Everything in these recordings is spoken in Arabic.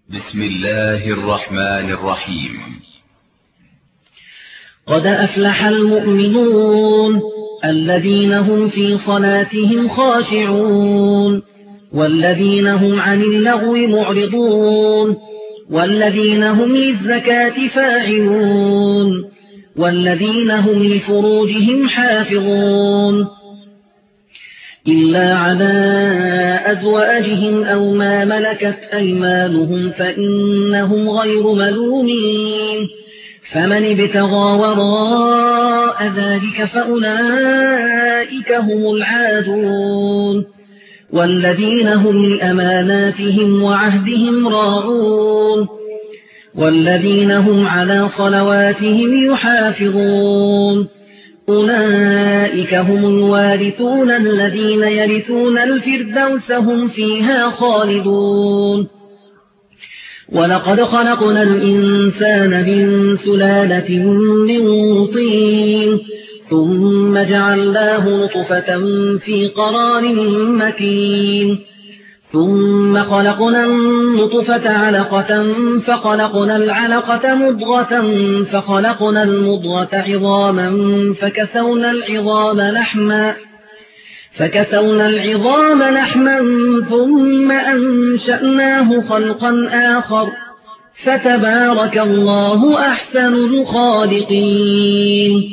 بسم الله الرحمن الرحيم. قد أفلح المؤمنون الذين هم في صلاتهم خاشعون والذين هم عن اللغو معرضون والذين هم للزكاة فاعلون والذين هم لفروجهم حافظون إلا على أزواجهم أو ما ملكت أيمانهم فإنهم غير ملومين فمن ابتغى وراء ذلك فأولئك هم العادون والذين هم لأماناتهم وعهدهم راعون والذين هم على صلواتهم يحافظون أولئك هم الوارثون الذين يرثون الفردوس هم فيها خالدون ولقد خلقنا الإنسان من سلالة من طين ثم جعلناه نطفة في قرار مكين ثم خلقنا النطفة علقة فخلقنا العلقة مضغة فخلقنا المضغة عظاما فكسونا العظام لحما ثم أنشأناه خلقا آخر فتبارك الله أحسن الخالقين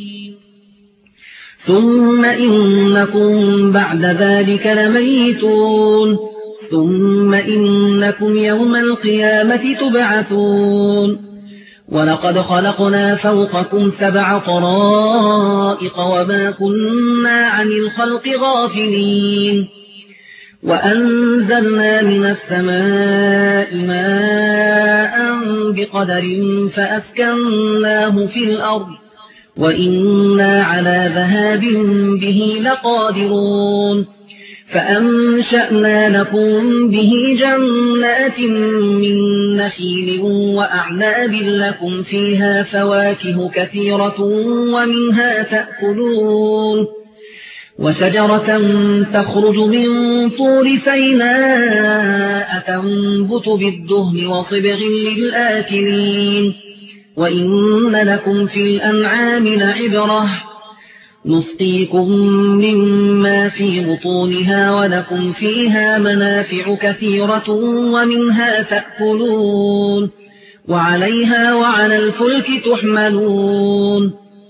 ثم إنكم بعد ذلك لميتون ثم إنكم يوم القيامة تبعثون ولقد خلقنا فوقكم 7 طرائق وما كنا عن الخلق غافلين وأنزلنا من السماء ماء بقدر فأسكناه في الأرض وإنا على ذهاب به لقادرون فأنشأنا لكم به جنات من نخيل وأعناب لكم فيها فواكه كثيرة ومنها تأكلون وشجرة تخرج من طور سيناء تنبت بالدهن وصبغ للآكلين وإن لكم في الأنعام لعبرة نسقيكم مما في بطونها ولكم فيها منافع كثيرة ومنها تأكلون وعليها وعلى الفلك تحملون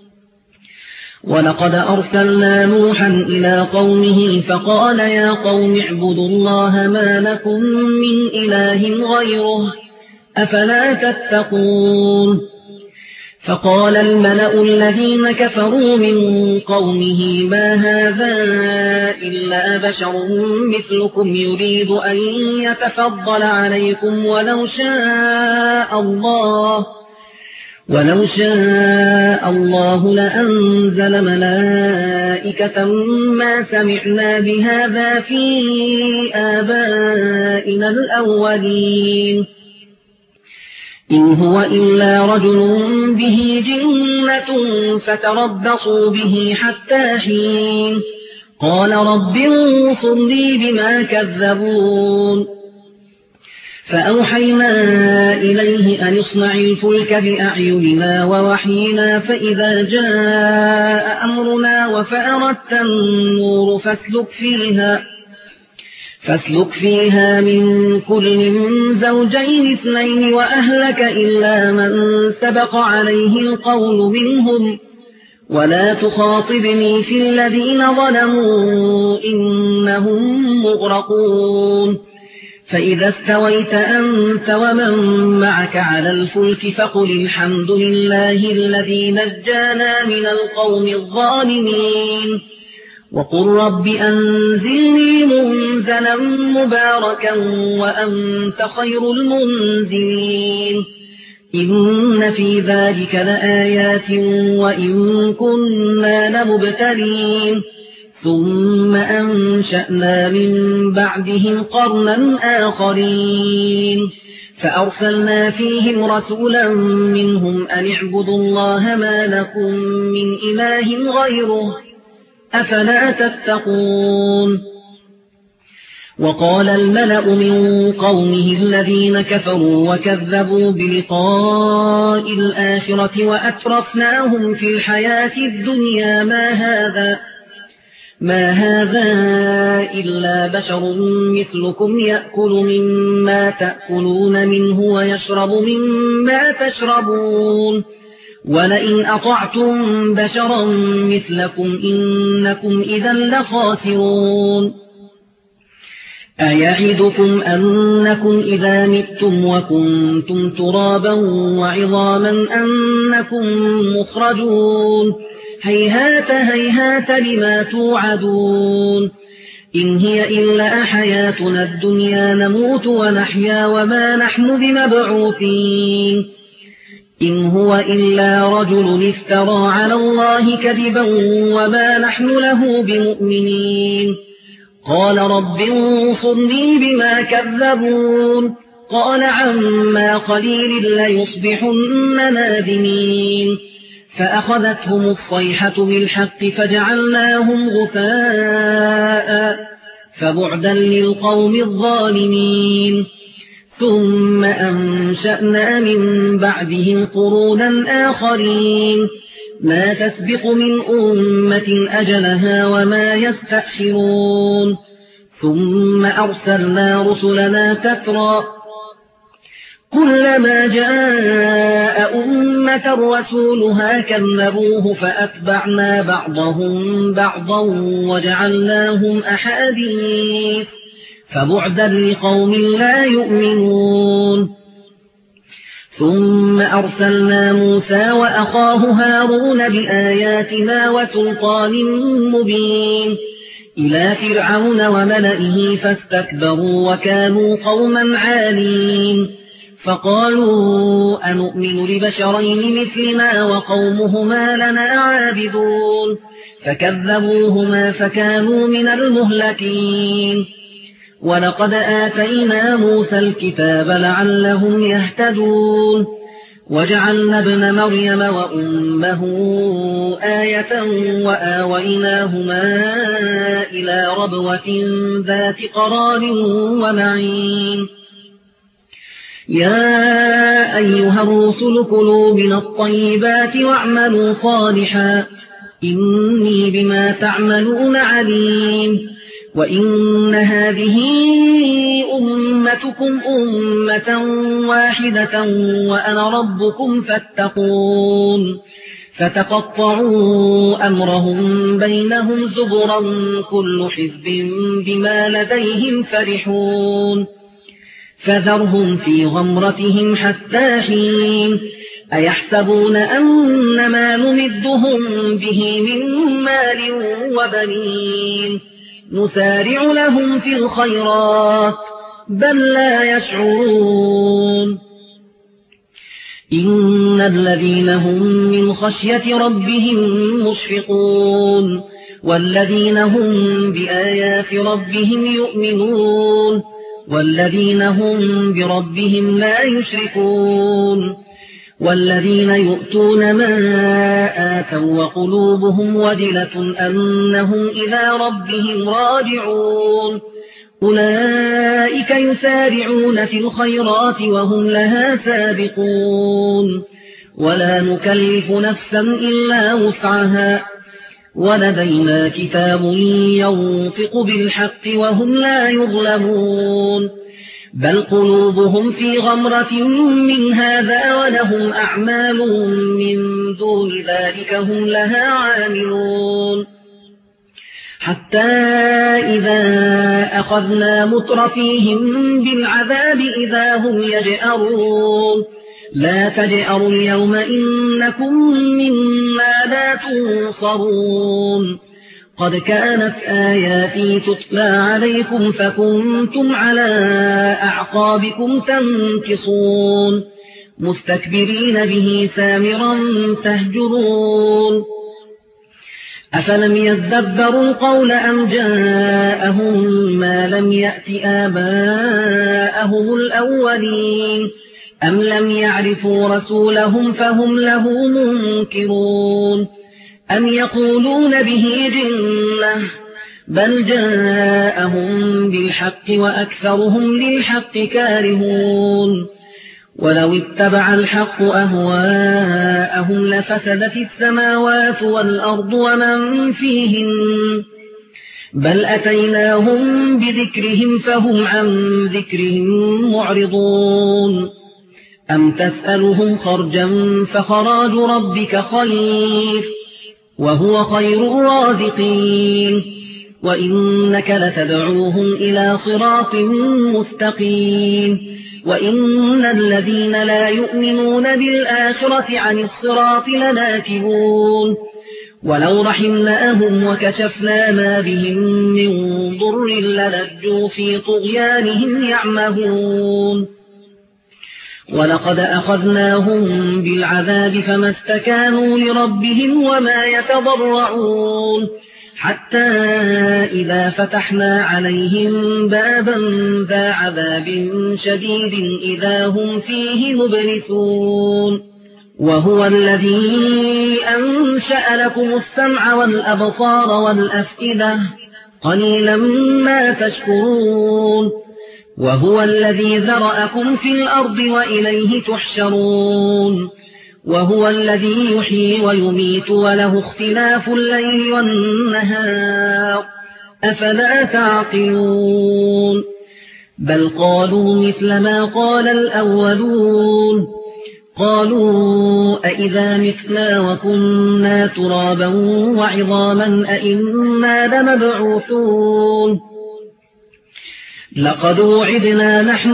ولقد أرسلنا نوحا إلى قومه فقال يا قوم اعبدوا الله ما لكم من إله غيره أفلا تتقون فقال الملأ الذين كفروا من قومه ما هذا إلا بشر مثلكم يريد أن يتفضل عليكم ولو شاء الله لأنزل ملائكة ما سمعنا بهذا في آبائنا الأولين إن هو إلا رجل به جنة فتربصوا به حتى حين قال رب انصرني بما كذبون فأوحينا إليه أن اصنع الفلك بأعيننا ووحينا فإذا جاء أمرنا وفأردت النور فاسلك فيها من كل زوجين 2 وأهلك إلا من سبق عليه القول منهم ولا تخاطبني في الذين ظلموا إنهم مغرقون فإذا استويت أنت ومن معك على الفلك فقل الحمد لله الذي نجانا من القوم الظالمين وقل رب أنزلني منزلا مباركا وأنت خير المنزلين إن في ذلك لآيات وإن كنا لمبتلين ثم أنشأنا من بعدهم قرنا آخرين فأرسلنا فيهم رسولا منهم أن اعبدوا الله ما لكم من إله غيره أفلا تتقون وقال الملأ من قومه الذين كفروا وكذبوا بلقاء الآخرة وأترفناهم في الحياة الدنيا ما هذا إلا بشر مثلكم يأكل مما تأكلون منه ويشرب مما تشربون ولئن أطعتم بشرا مثلكم إنكم إذا لخاسرون أيعدكم أنكم إذا متم وكنتم ترابا وعظاما أنكم مخرجون هيهات هيهات لما توعدون إن هي إلا حياتنا الدنيا نموت ونحيا وما نحن بمبعوثين إن هو إلا رجل افترى على الله كذبا وما نحن له بمؤمنين قال رب انصرني بما كذبون قال عما قليل ليصبحن نادمين فأخذتهم الصيحة بالحق فجعلناهم غثاء فبعدا للقوم الظالمين ثم أنشأنا من بعدهم قرونا آخرين ما تسبق من أمة أجلها وما يستأخرون ثم أرسلنا رسلنا تترى كلما جاء أمة رسولها كذبوه فأتبعنا بعضهم بعضا وجعلناهم أحاديث فبعدا لقوم لا يؤمنون ثم أرسلنا موسى وأخاه هارون بآياتنا وسلطان مبين إلى فرعون وملئه فاستكبروا وكانوا قوما عالين فقالوا أنؤمن لبشرين مثلنا وقومهما لنا عابدون فكذبوهما فكانوا من المهلكين ولقد آتينا موسى الكتاب لعلهم يهتدون وجعلنا ابن مريم وأمه آية وآويناهما إلى ربوة ذات قرار ومعين يا أيها الرسل كلوا من الطيبات واعملوا صالحا إني بما تعملون عليم وإن هذه أمتكم أمة واحدة وأنا ربكم فاتقون فتقطعوا أمرهم بينهم زبرا كل حزب بما لديهم فرحون فذرهم في غمرتهم حتى حين أيحسبون أن ما نمدهم به من مال وبنين نسارع لهم في الخيرات بل لا يشعرون إن الذين هم من خشية ربهم مشفقون والذين هم بآيات ربهم يؤمنون والذين هم بربهم لا يشركون والذين يؤتون ما آتوا وقلوبهم وجلة أنهم إلى ربهم راجعون أولئك يسارعون في الخيرات وهم لها سابقون ولا نكلف نفسا إلا وسعها ولدينا كتاب ينطق بالحق وهم لا يظلمون بل قلوبهم في غمرة من هذا ولهم أعمال من دون ذلك هم لها عاملون حتى إذا أخذنا مترفيهم بالعذاب إذا هم يجأرون لا تجأروا اليوم إنكم منا لا تنصرون قد كانت آياتي تتلى عليكم فكنتم على أعقابكم تنكصون مستكبرين به سامرا تهجرون أفلم يدبروا القول أم جاءهم ما لم يأت آباءهم الأولين أم لم يعرفوا رسولهم فهم له منكرون أم يقولون به جنة بل جاءهم بالحق وأكثرهم للحق كارهون ولو اتبع الحق أهواءهم لفسدت السماوات والأرض ومن فيهن بل أتيناهم بذكرهم فهم عن ذكرهم معرضون أم تسألهم خرجا فخراج ربك خير وهو خير الرازقين وإنك لتدعوهم إلى صراط مستقيم وإن الذين لا يؤمنون بالآخرة عن الصراط لناكبون ولو رحمناهم وكشفنا ما بهم من ضر للجوا في طغيانهم يعمهون ولقد أخذناهم بالعذاب فما استكانوا لربهم وما يتضرعون حتى إذا فتحنا عليهم بابا ذا عذاب شديد إذا هم فيه مبلسون وهو الذي أنشأ لكم السمع والأبصار والأفئدة قليلا ما تشكرون وهو الذي ذرأكم في الأرض وإليه تحشرون وهو الذي يحيي ويميت وله اختلاف الليل والنهار أفلا تعقلون بل قالوا مثل ما قال الأولون قالوا أئذا متنا وكنا ترابا وعظاما أئنا لمبعوثون لقد وعدنا نحن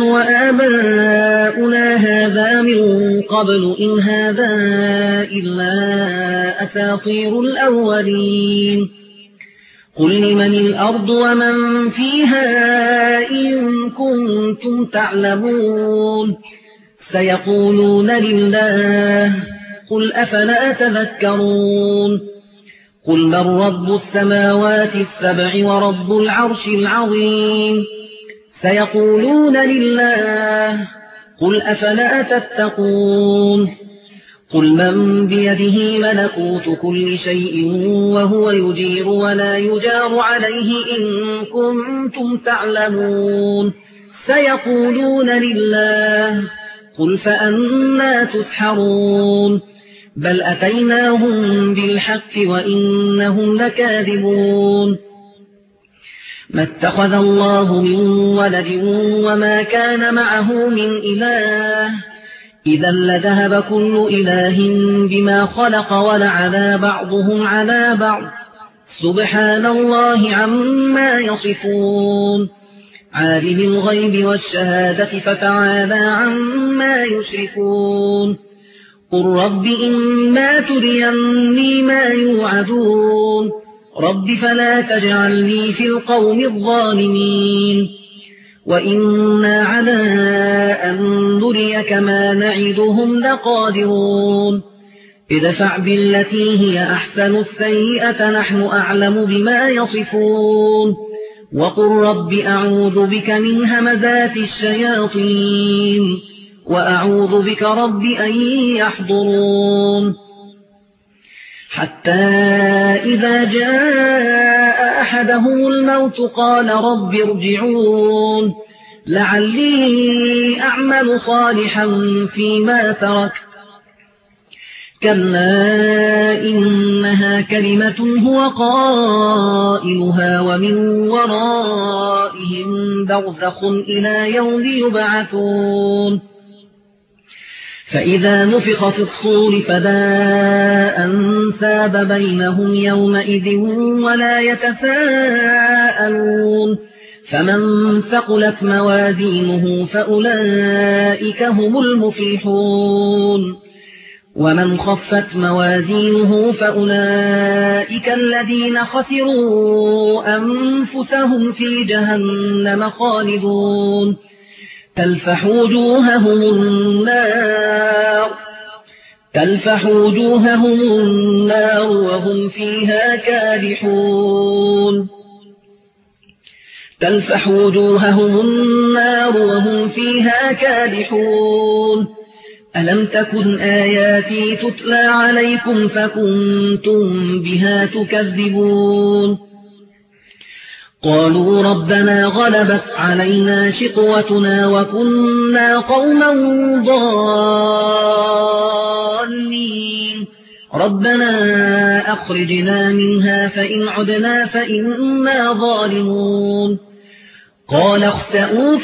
وآباؤنا هذا من قبل إن هذا إلا أساطير الأولين قل لمن الأرض ومن فيها إن كنتم تعلمون سيقولون لله قل أفلا تذكرون قل من رب السماوات السبع ورب العرش العظيم سيقولون لله قل أفلا تتقون قل من بيده ملكوت كل شيء وهو يجير ولا يجار عليه إن كنتم تعلمون سيقولون لله قل فأنا تسحرون بل أتيناهم بالحق وإنهم لكاذبون ما اتخذ الله من ولد وما كان معه من إله إذا لذهب كل إله بما خلق ولعلى بعضهم على بعض سبحان الله عما يصفون عالم الغيب والشهادة فتعالى عما يشركون قل رب إما تريني ما يوعدون رب فلا تجعلني في القوم الظالمين وإنا على أن نريك ما نعدهم لقادرون ادفع بالتي هي أحسن السيئة نحن أعلم بما يصفون وقل رب أعوذ بك من همزات الشياطين وأعوذ بك رب أن يحضرون حتى إذا جاء أحدهم الموت قال رب ارجعون لعلي أعمل صالحا فيما تركت كلا إنها كلمة هو قائلها ومن ورائهم برزخ إلى يوم يبعثون فإذا نفخ في الصور فلا أنساب بينهم يومئذ ولا يتساءلون فمن ثقلت موازينه فأولئك هم المفلحون ومن خفت موازينه فأولئك الذين خسروا أنفسهم في جهنم خالدون تلفح وجوههم النار وهم فيها كادحون تلفح وجوههم النار وهم فيها كادحون ألم تكن آياتي تتلى عليكم فكنتم بها تكذبون قالوا ربنا غلبت علينا شقوتنا وكنا قوما ضالين ربنا أخرجنا منها فإن عدنا فإنا ظالمون قال اخسئوا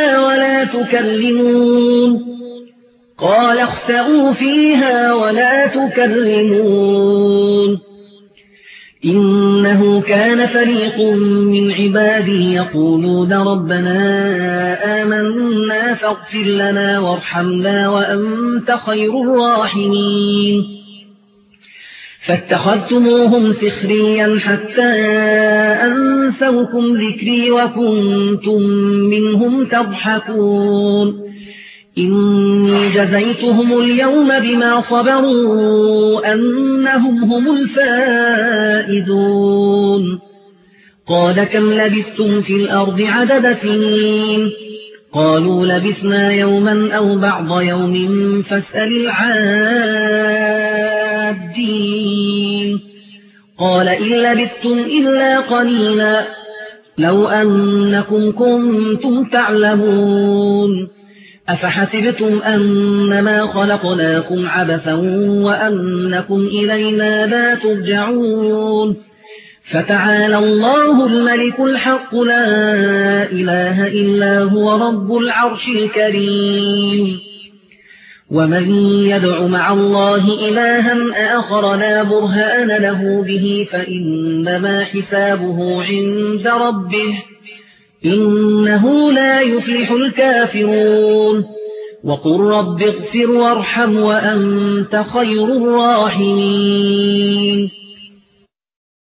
فيها ولا تكلمون إنه كان فريق من عبادي يقولون ربنا آمنا فاغفر لنا وارحمنا وأنت خير الراحمين فاتخذتموهم سخريا حتى أنسوكم ذكري وكنتم منهم تضحكون إني جزيتهم اليوم بما صبروا أنهم هم الفائزون قال كم لبثتم في الأرض عدد سنين قالوا لبثنا يوما أو بعض يوم فاسأل العادين قال إن لبثتم إلا قليلا لو أنكم كنتم تعلمون أفحسبتم أنما خلقناكم عبثا وأنكم إلينا لا ترجعون فتعالى الله الملك الحق لا إله إلا هو رب العرش الكريم ومن يدع مع الله إلها آخر لا برهان له به فإنما حسابه عند ربه إنه لا يفلح الكافرون وقل رب اغفر وارحم وأنت خير الراحمين